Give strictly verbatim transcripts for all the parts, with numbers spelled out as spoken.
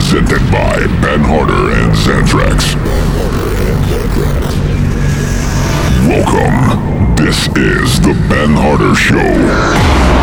Presented by Ben Harder and Xantrax. Welcome. This is the Ben Harder Show.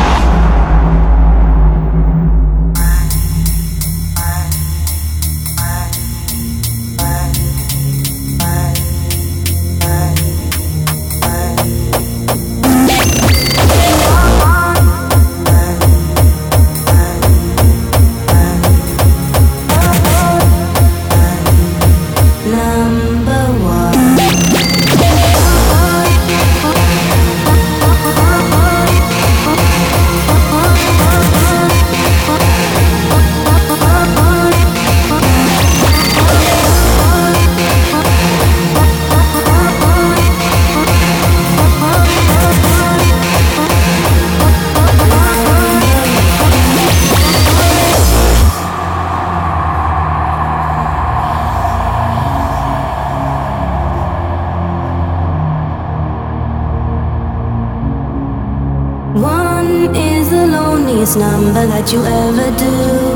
Number that you ever do.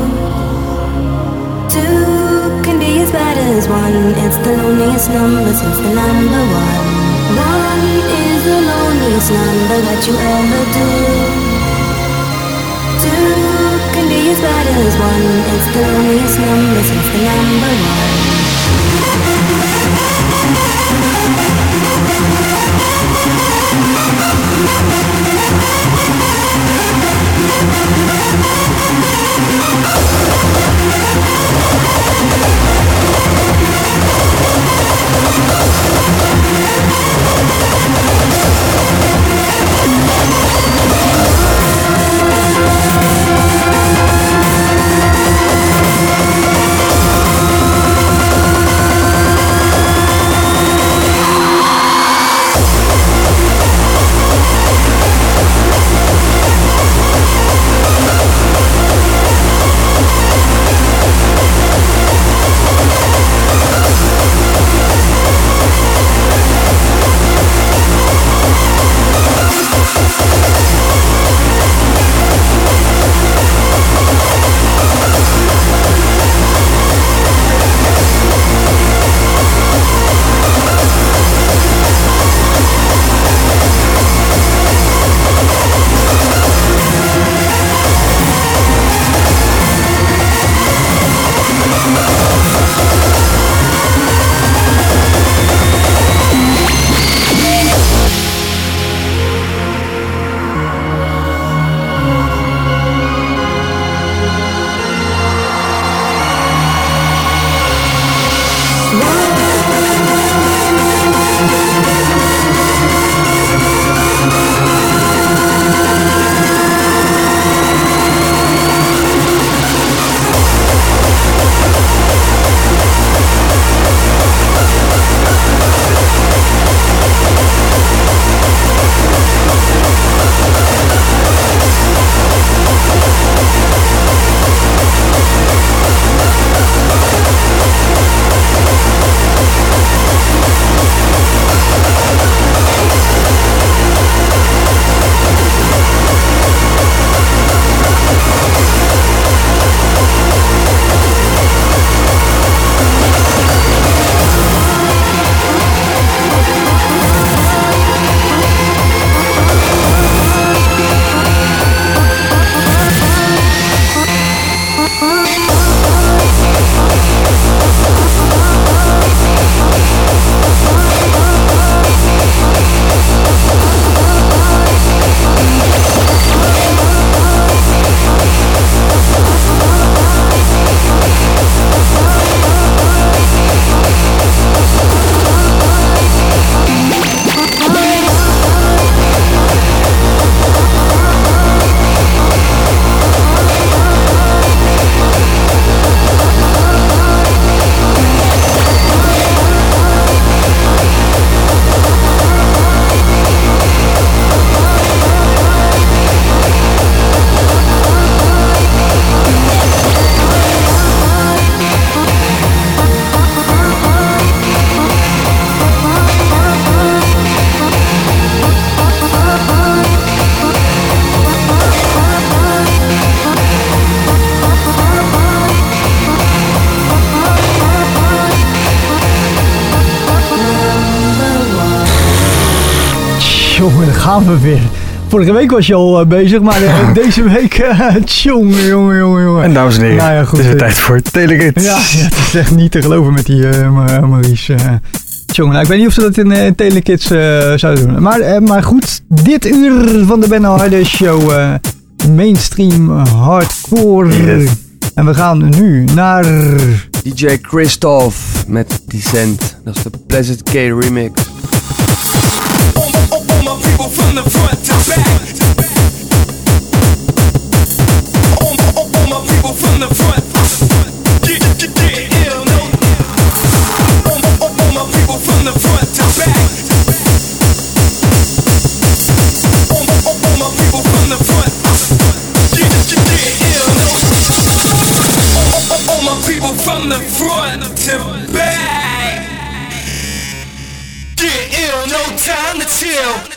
Two can be as bad as one. It's the loneliest number since the number one. One is the loneliest number that you ever do. Two can be as bad as one. It's the loneliest number since the number one. gaan we weer. Vorige week was je al uh, bezig, maar uh, deze week... Uh, tjonge, jongen, jongen, jongen. En dames en heren, nou ja, goed, het is weer uh, tijd voor Telekids. Ja, ja, het is echt niet te geloven met die uh, Maurice. Uh, tjonge, nou, ik weet niet of ze dat in uh, Telekids uh, zouden doen. Maar, uh, maar goed, dit uur van de Ben Harder Show. Uh, mainstream hardcore. Yes. En we gaan nu naar... D J Christoph met Descent. Dat is de Pleasant K remix. From the front to back, get ill, no time to chill.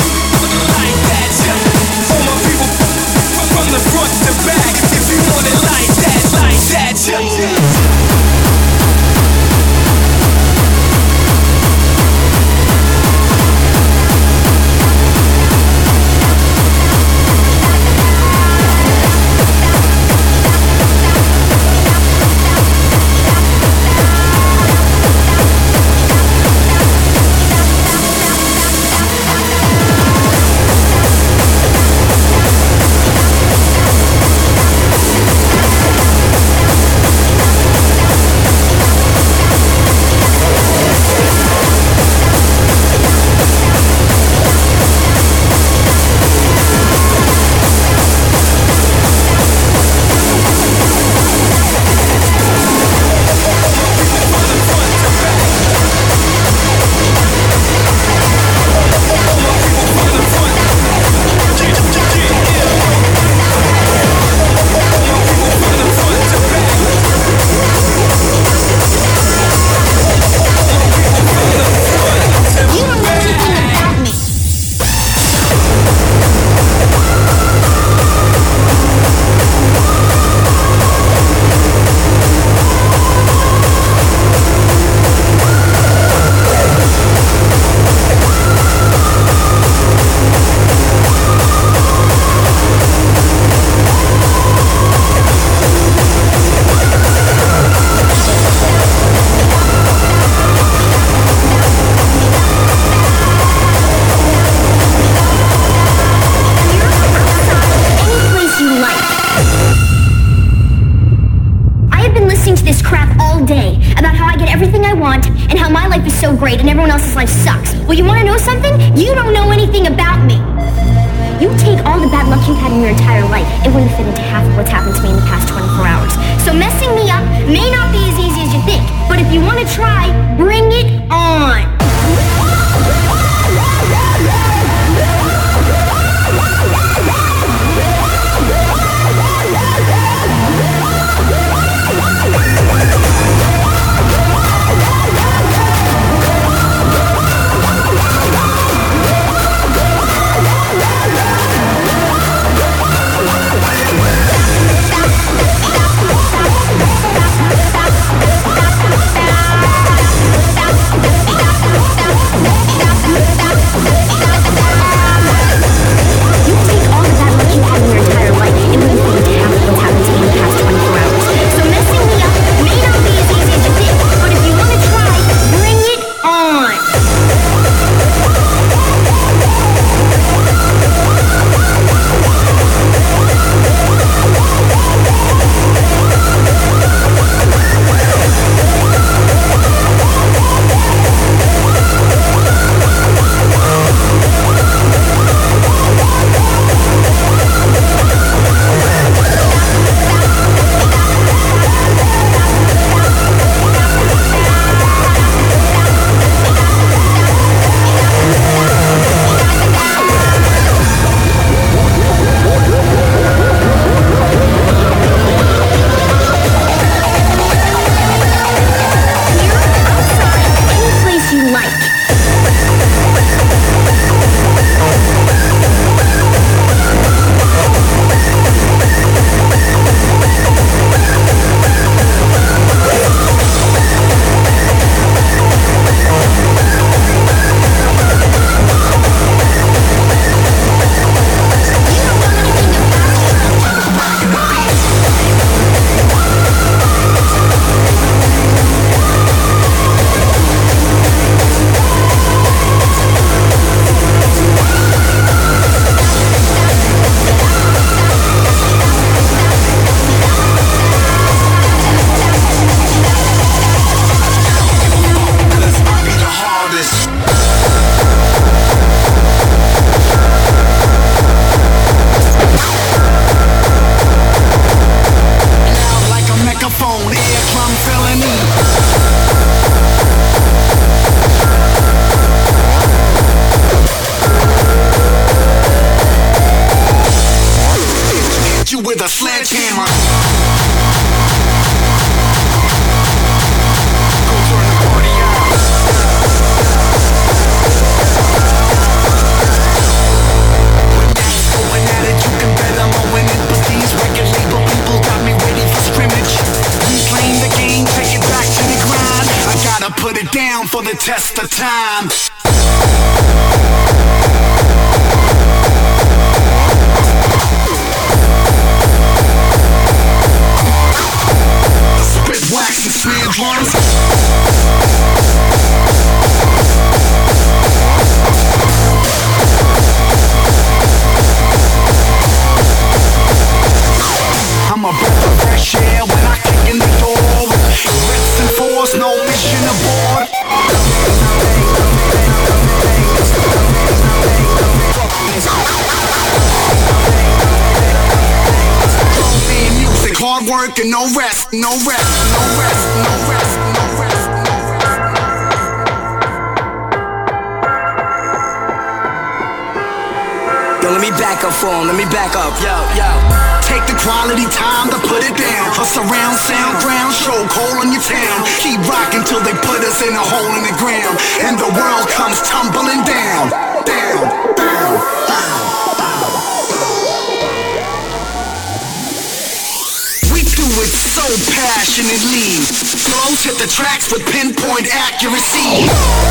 Front to back, if you want it like everything I want and how my life is so great and everyone else's life sucks. Well, you want to know something? You don't know anything about me. You take all the bad luck you've had in your entire life, it wouldn't fit into half of what's happened to me in the past twenty-four hours. So messing me up may not be as easy as you think, but if you want to try, bring it on. Test of time. Spit wax and snare drums. I'm a breath of fresh air when I kick in the door. Reps and force, no mission aboard. Music, hard work and no rest, no rest, no rest, no rest, no rest, no rest. Yo, let me back up for him, let me back up, yo, yo. Take the quality time to put it down. A surround sound ground show cold on your town. Keep rocking till they put us in a hole in the ground. And the world comes tumbling down. Down, down, down, down. We do it so passionately. Flows hit the tracks with pinpoint accuracy.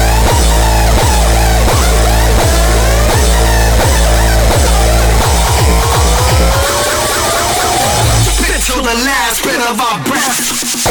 Till the last bit of our breath.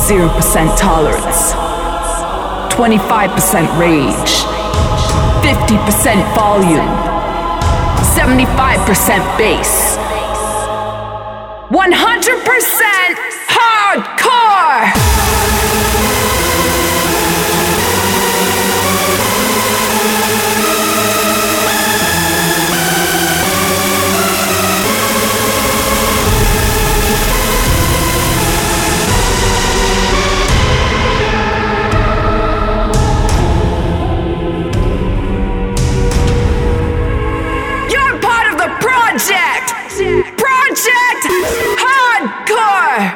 zero percent tolerance, twenty-five percent rage, fifty percent volume, seventy-five percent bass, one hundred percent hardcore! Project! Project Hardcore!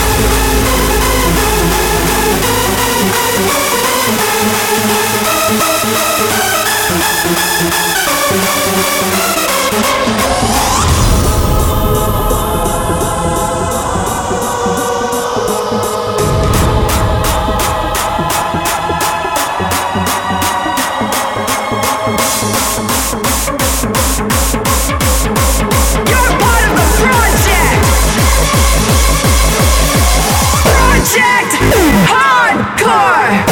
Project Hardcore!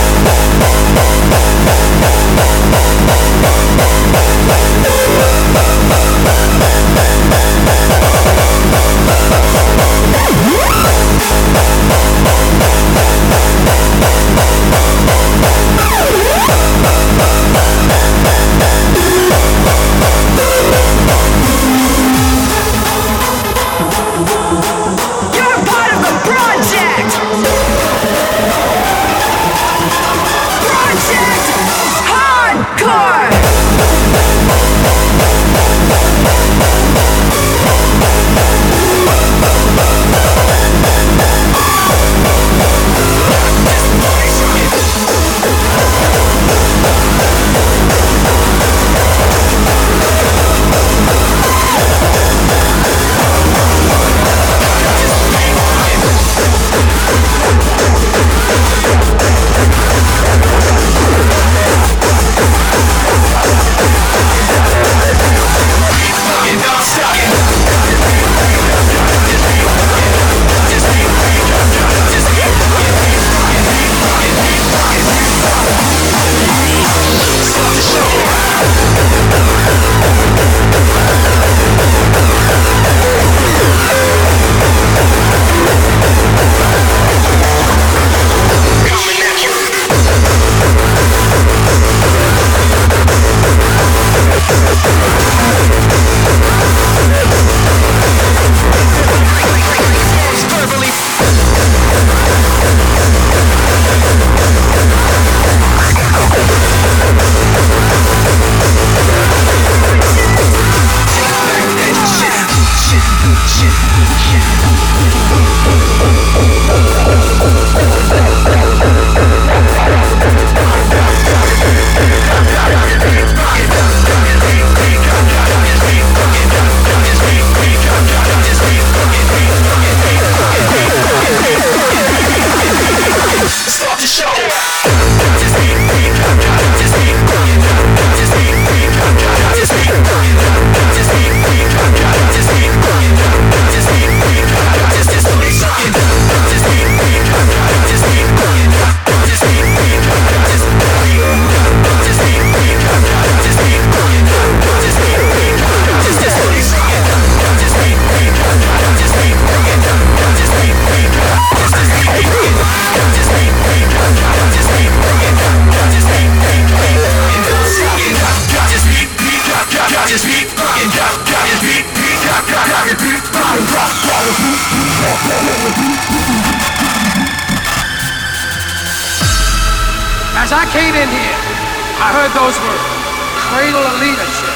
As I came in here, I heard those words, cradle of leadership.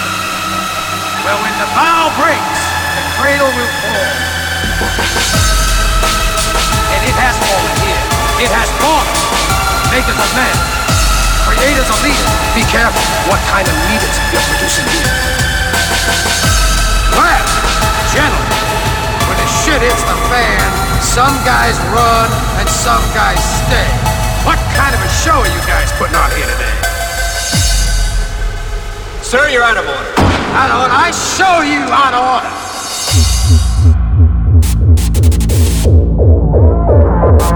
Well, when the bow breaks, the cradle will fall. And it has fallen here. It has fallen. Makers of men, creators of leaders, be careful what kind of leaders you're producing here. Well, gentlemen, when the shit hits the fan, some guys run and some guys stay. What kind of a show are you guys putting on here today? Sir, you're out of order. Out of order? I show you out of order.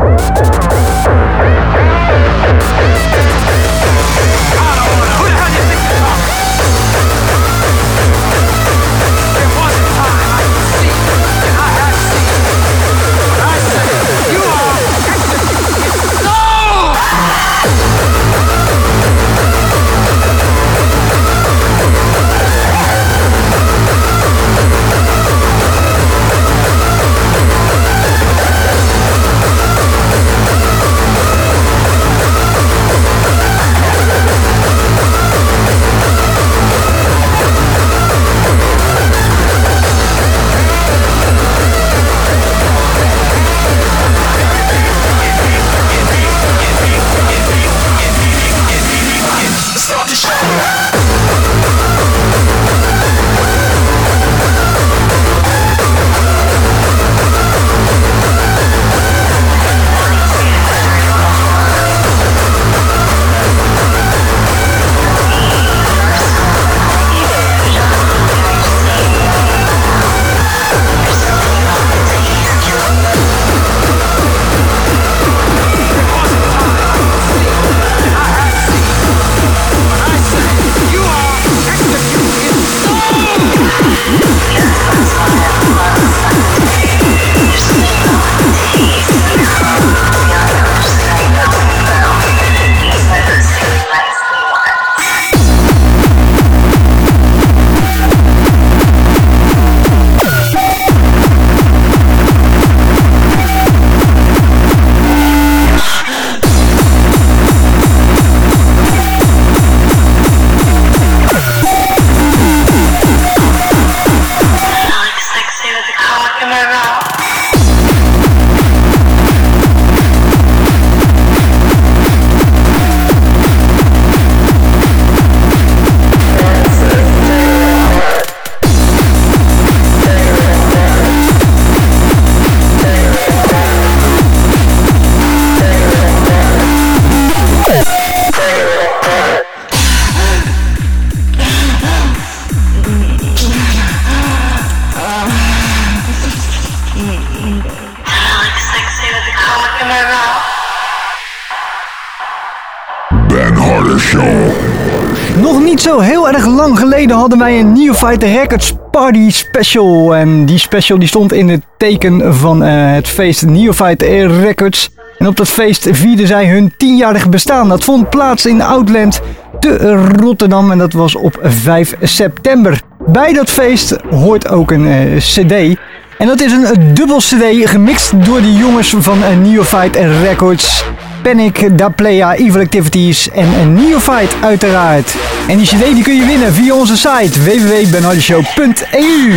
Ben Harder Show. Nog niet zo heel erg lang geleden hadden wij een Neophyte Records Party Special. En die special die stond in het teken van uh, het feest Neophyte Records. En op dat feest vierden zij hun tienjarig bestaan. Dat vond plaats in Outland te Rotterdam en dat was op vijf september. Bij dat feest hoort ook een uh, cd. En dat is een dubbel cd gemixt door de jongens van uh, Neophyte Records. Panic, Da Playa, Evil Activities en Neophyte uiteraard. En die cd die kun je winnen via onze site w w w punt ben harder show punt e u.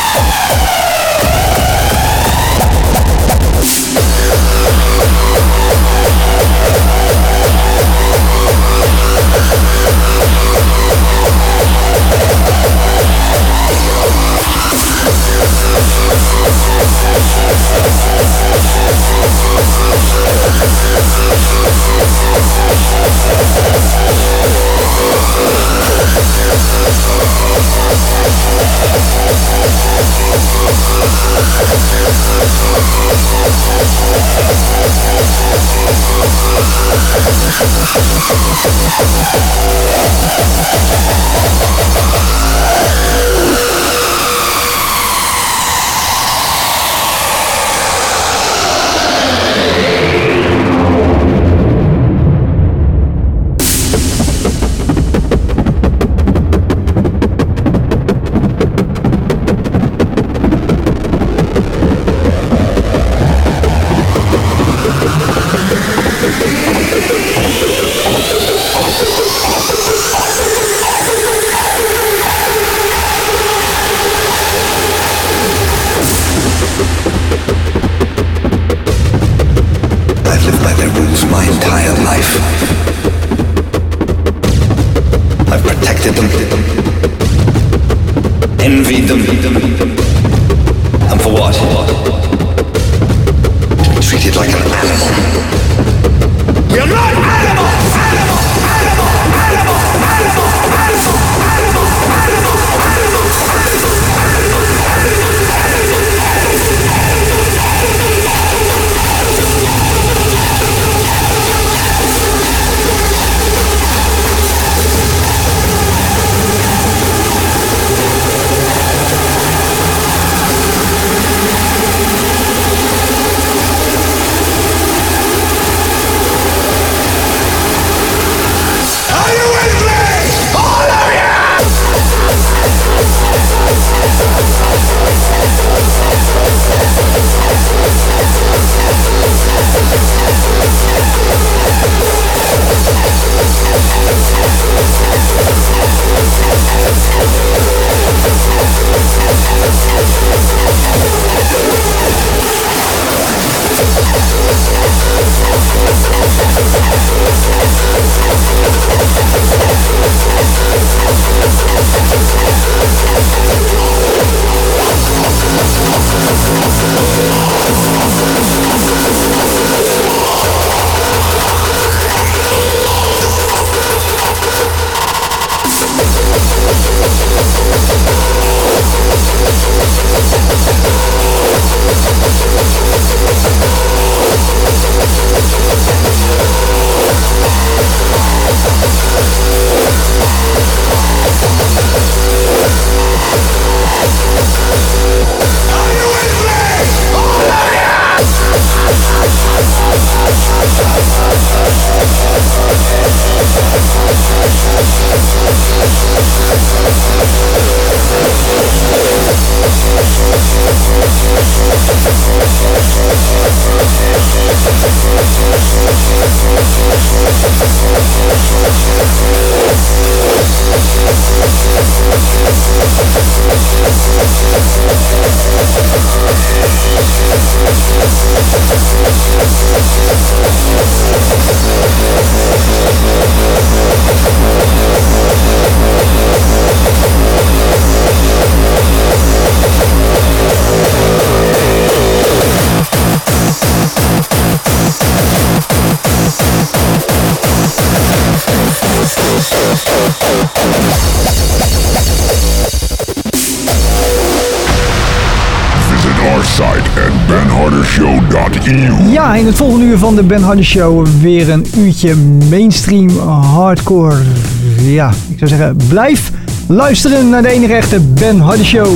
Ja, in het volgende uur van de Ben Harder Show weer een uurtje mainstream hardcore. Ja, ik zou zeggen, blijf luisteren naar de enige echte Ben Harder Show.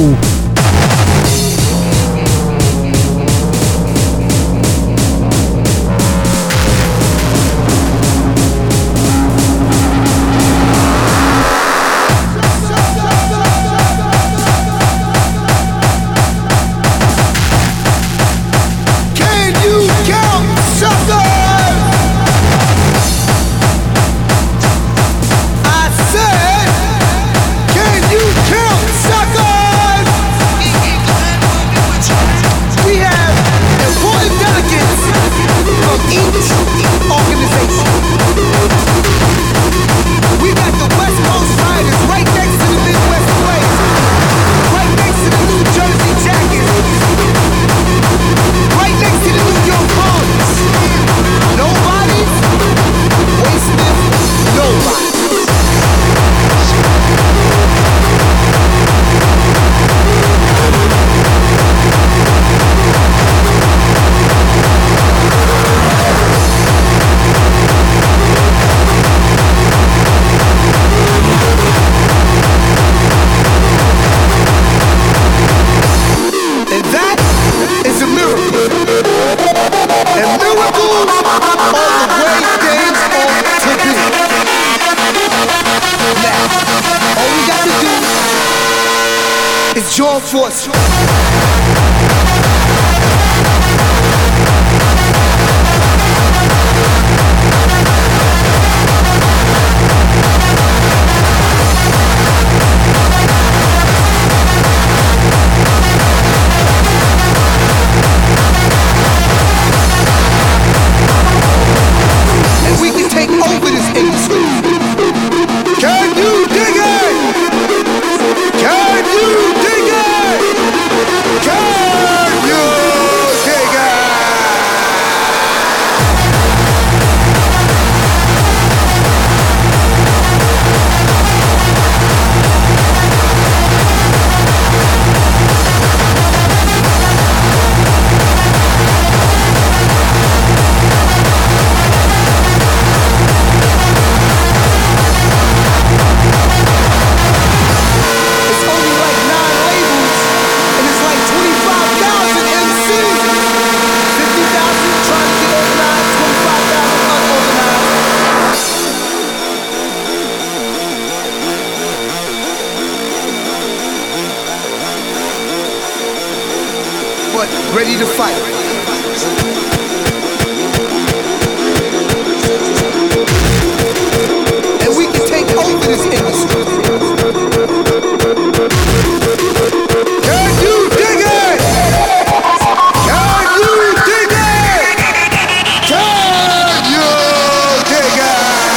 I said, can you count suckers? Join force. And we can take over this industry. Can you dig it? Can you dig it? Can you dig it? It's only like nine labels, and it's like twenty-five thousand M Cs. fifty thousand trying to get organized, twenty-five thousand unorganized. But ready to fight. And we can take over this industry. Can you dig it? Can you dig it? Can you dig it?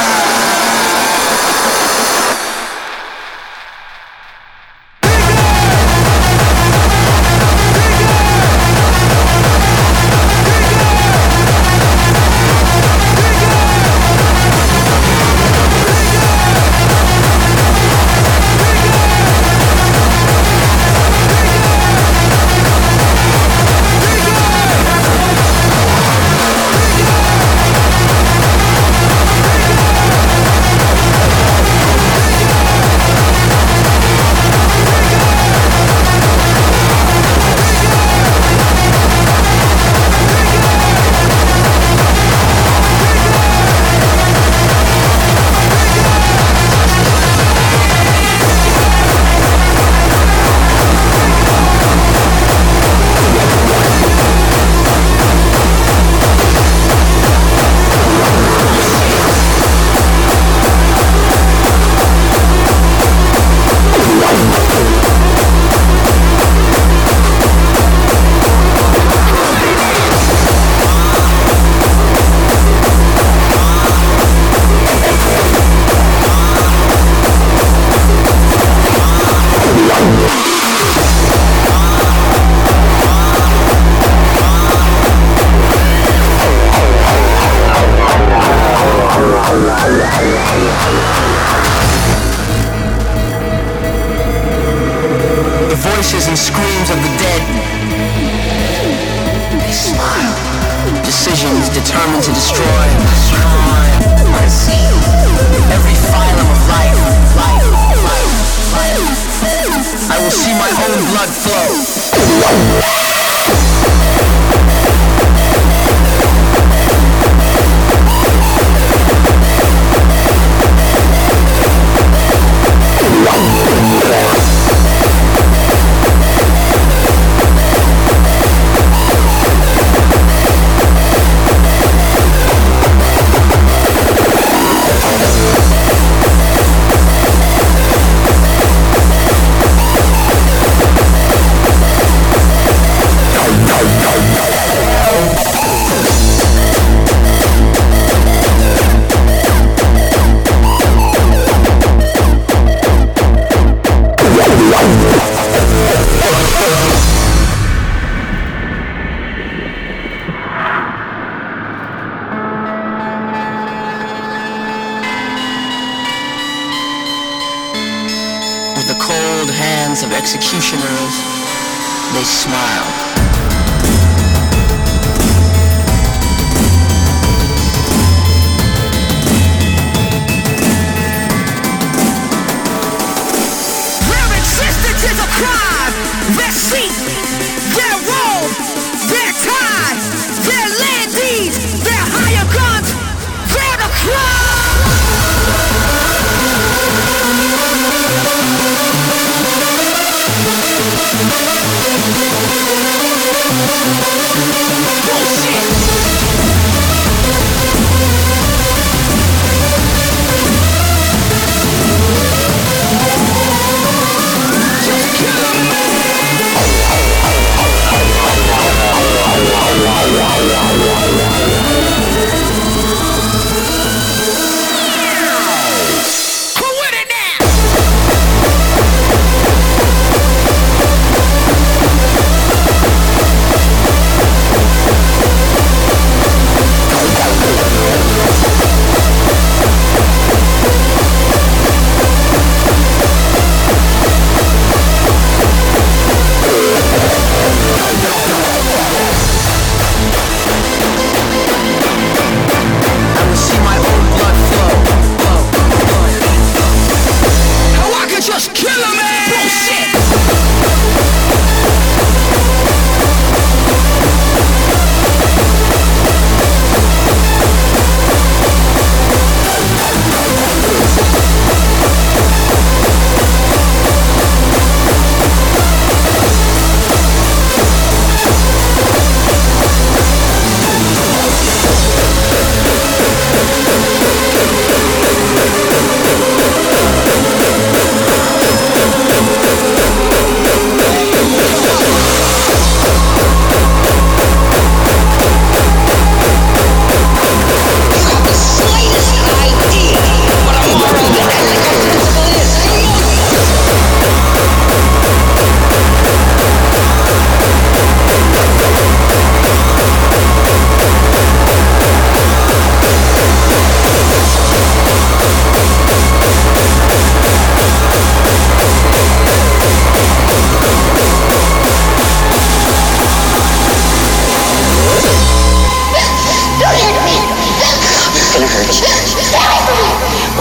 The voices and screams of the dead, they smile. Decisions determined to destroy. I see every phylum of life, life, life, life. I will see my own blood flow. Of executioners, they smile. Their existence is a crime. Their seat, their role, their time, their land deeds, their higher guns, they're the crime.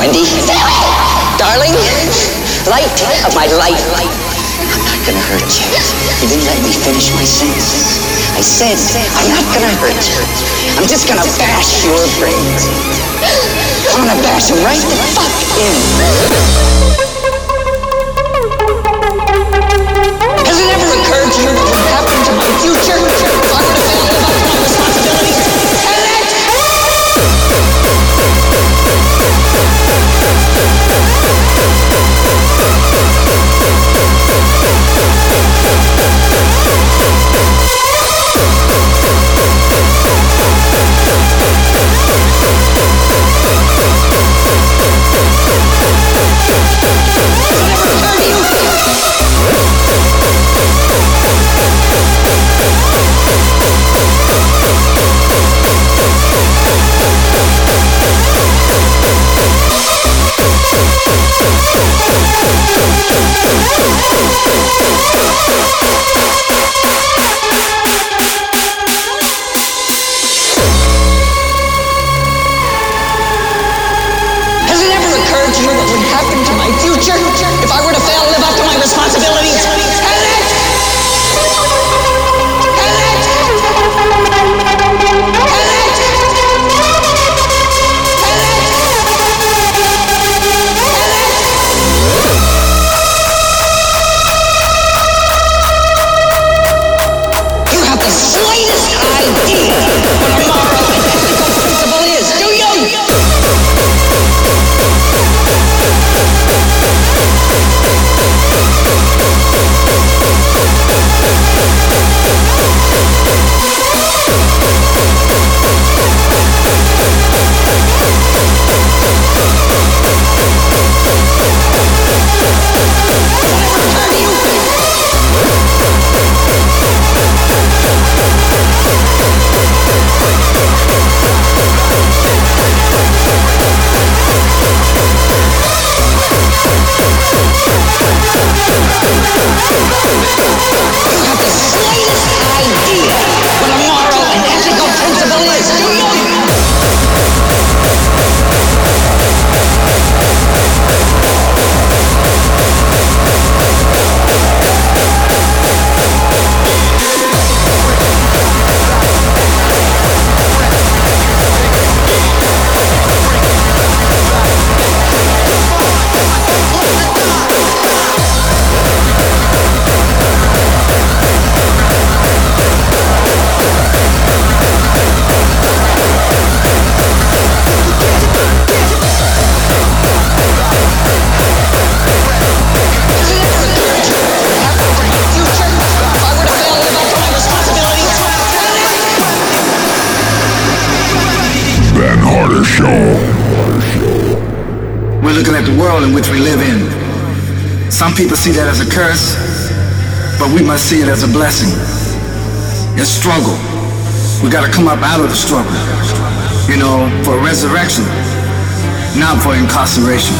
Wendy. Darling, light of my life. I'm not gonna hurt you. You didn't let me finish my sentence. I said, I'm not gonna hurt you. I'm just gonna bash your brains. I'm gonna bash them right the fuck in. Has it ever occurred to you what would happen to my future if I were to fail to live up to my responsibilities? Has it? Some people see that as a curse, but we must see it as a blessing. It's struggle. We gotta come up out of the struggle, you know, for resurrection, not for incarceration.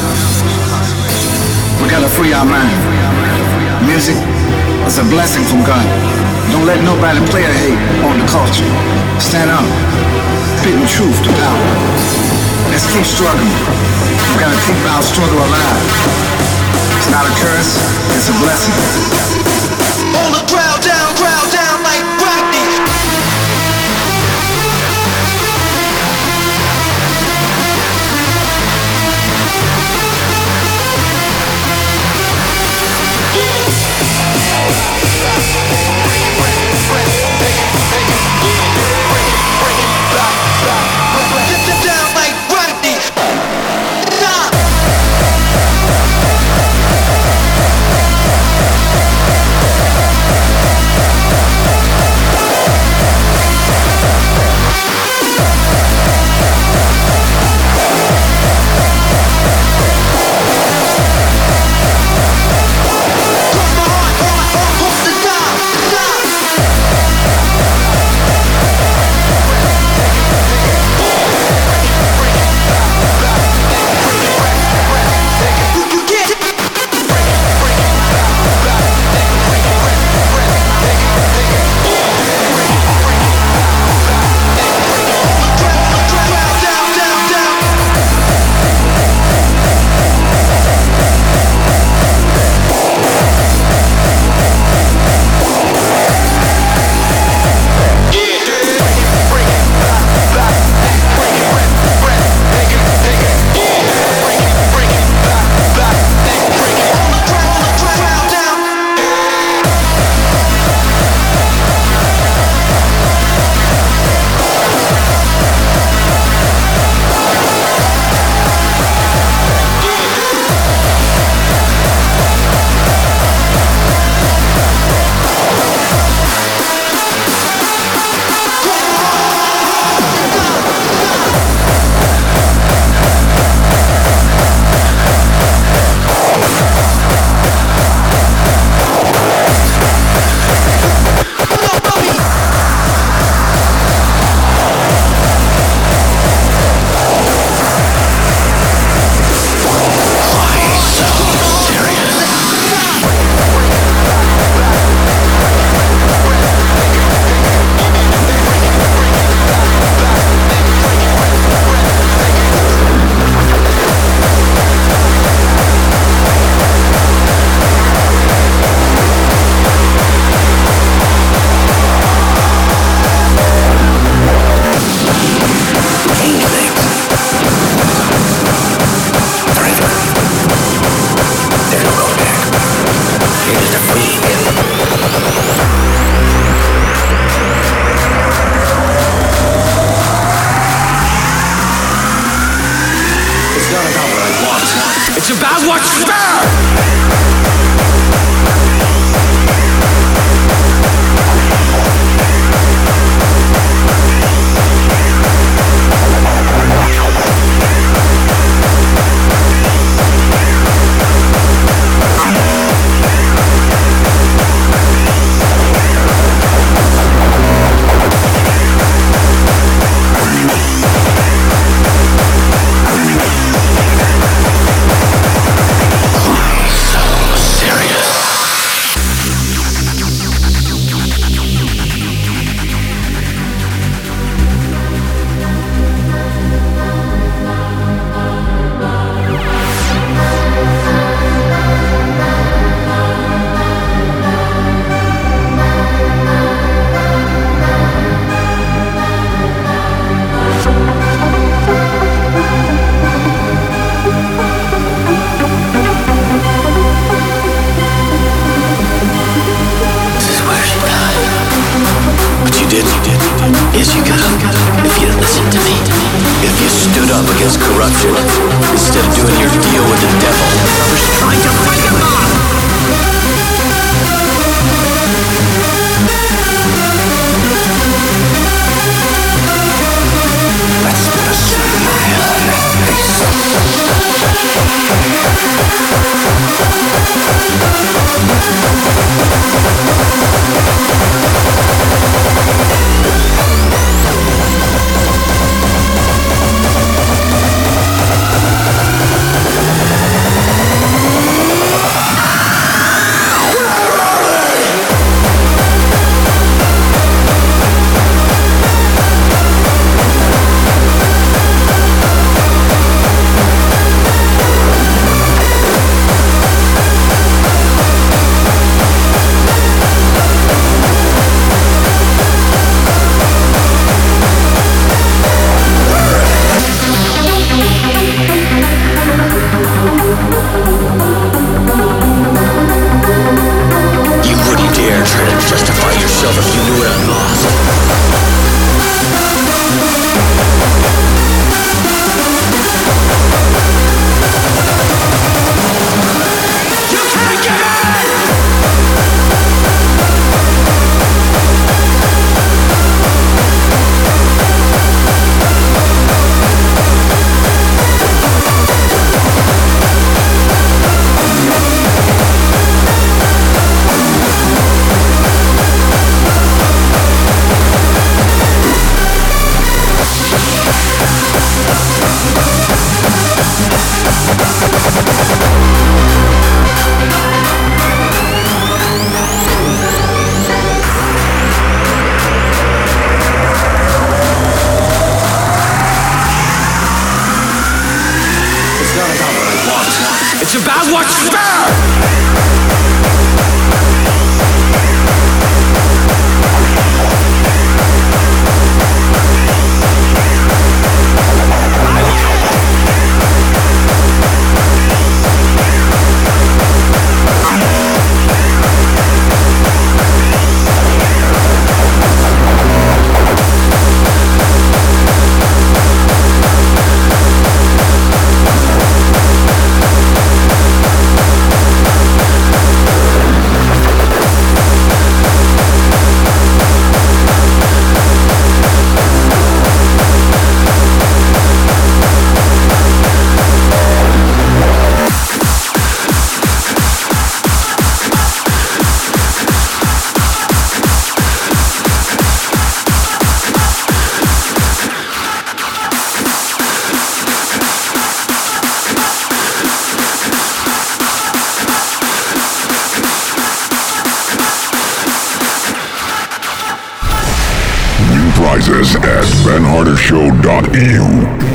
We gotta free our mind. Music is a blessing from God. Don't let nobody play or hate on the culture. Stand up, spitting truth to power. Let's keep struggling. We gotta keep our struggle alive. It's not a curse, it's a blessing. Hold the crowd down, crowd down like Rodney. Get them down like Rodney. Nah. change things. Forever. There's no going back. You're just a freak. It's not about what I want. It's about what's fair! Prizes at ben harder show dot e u.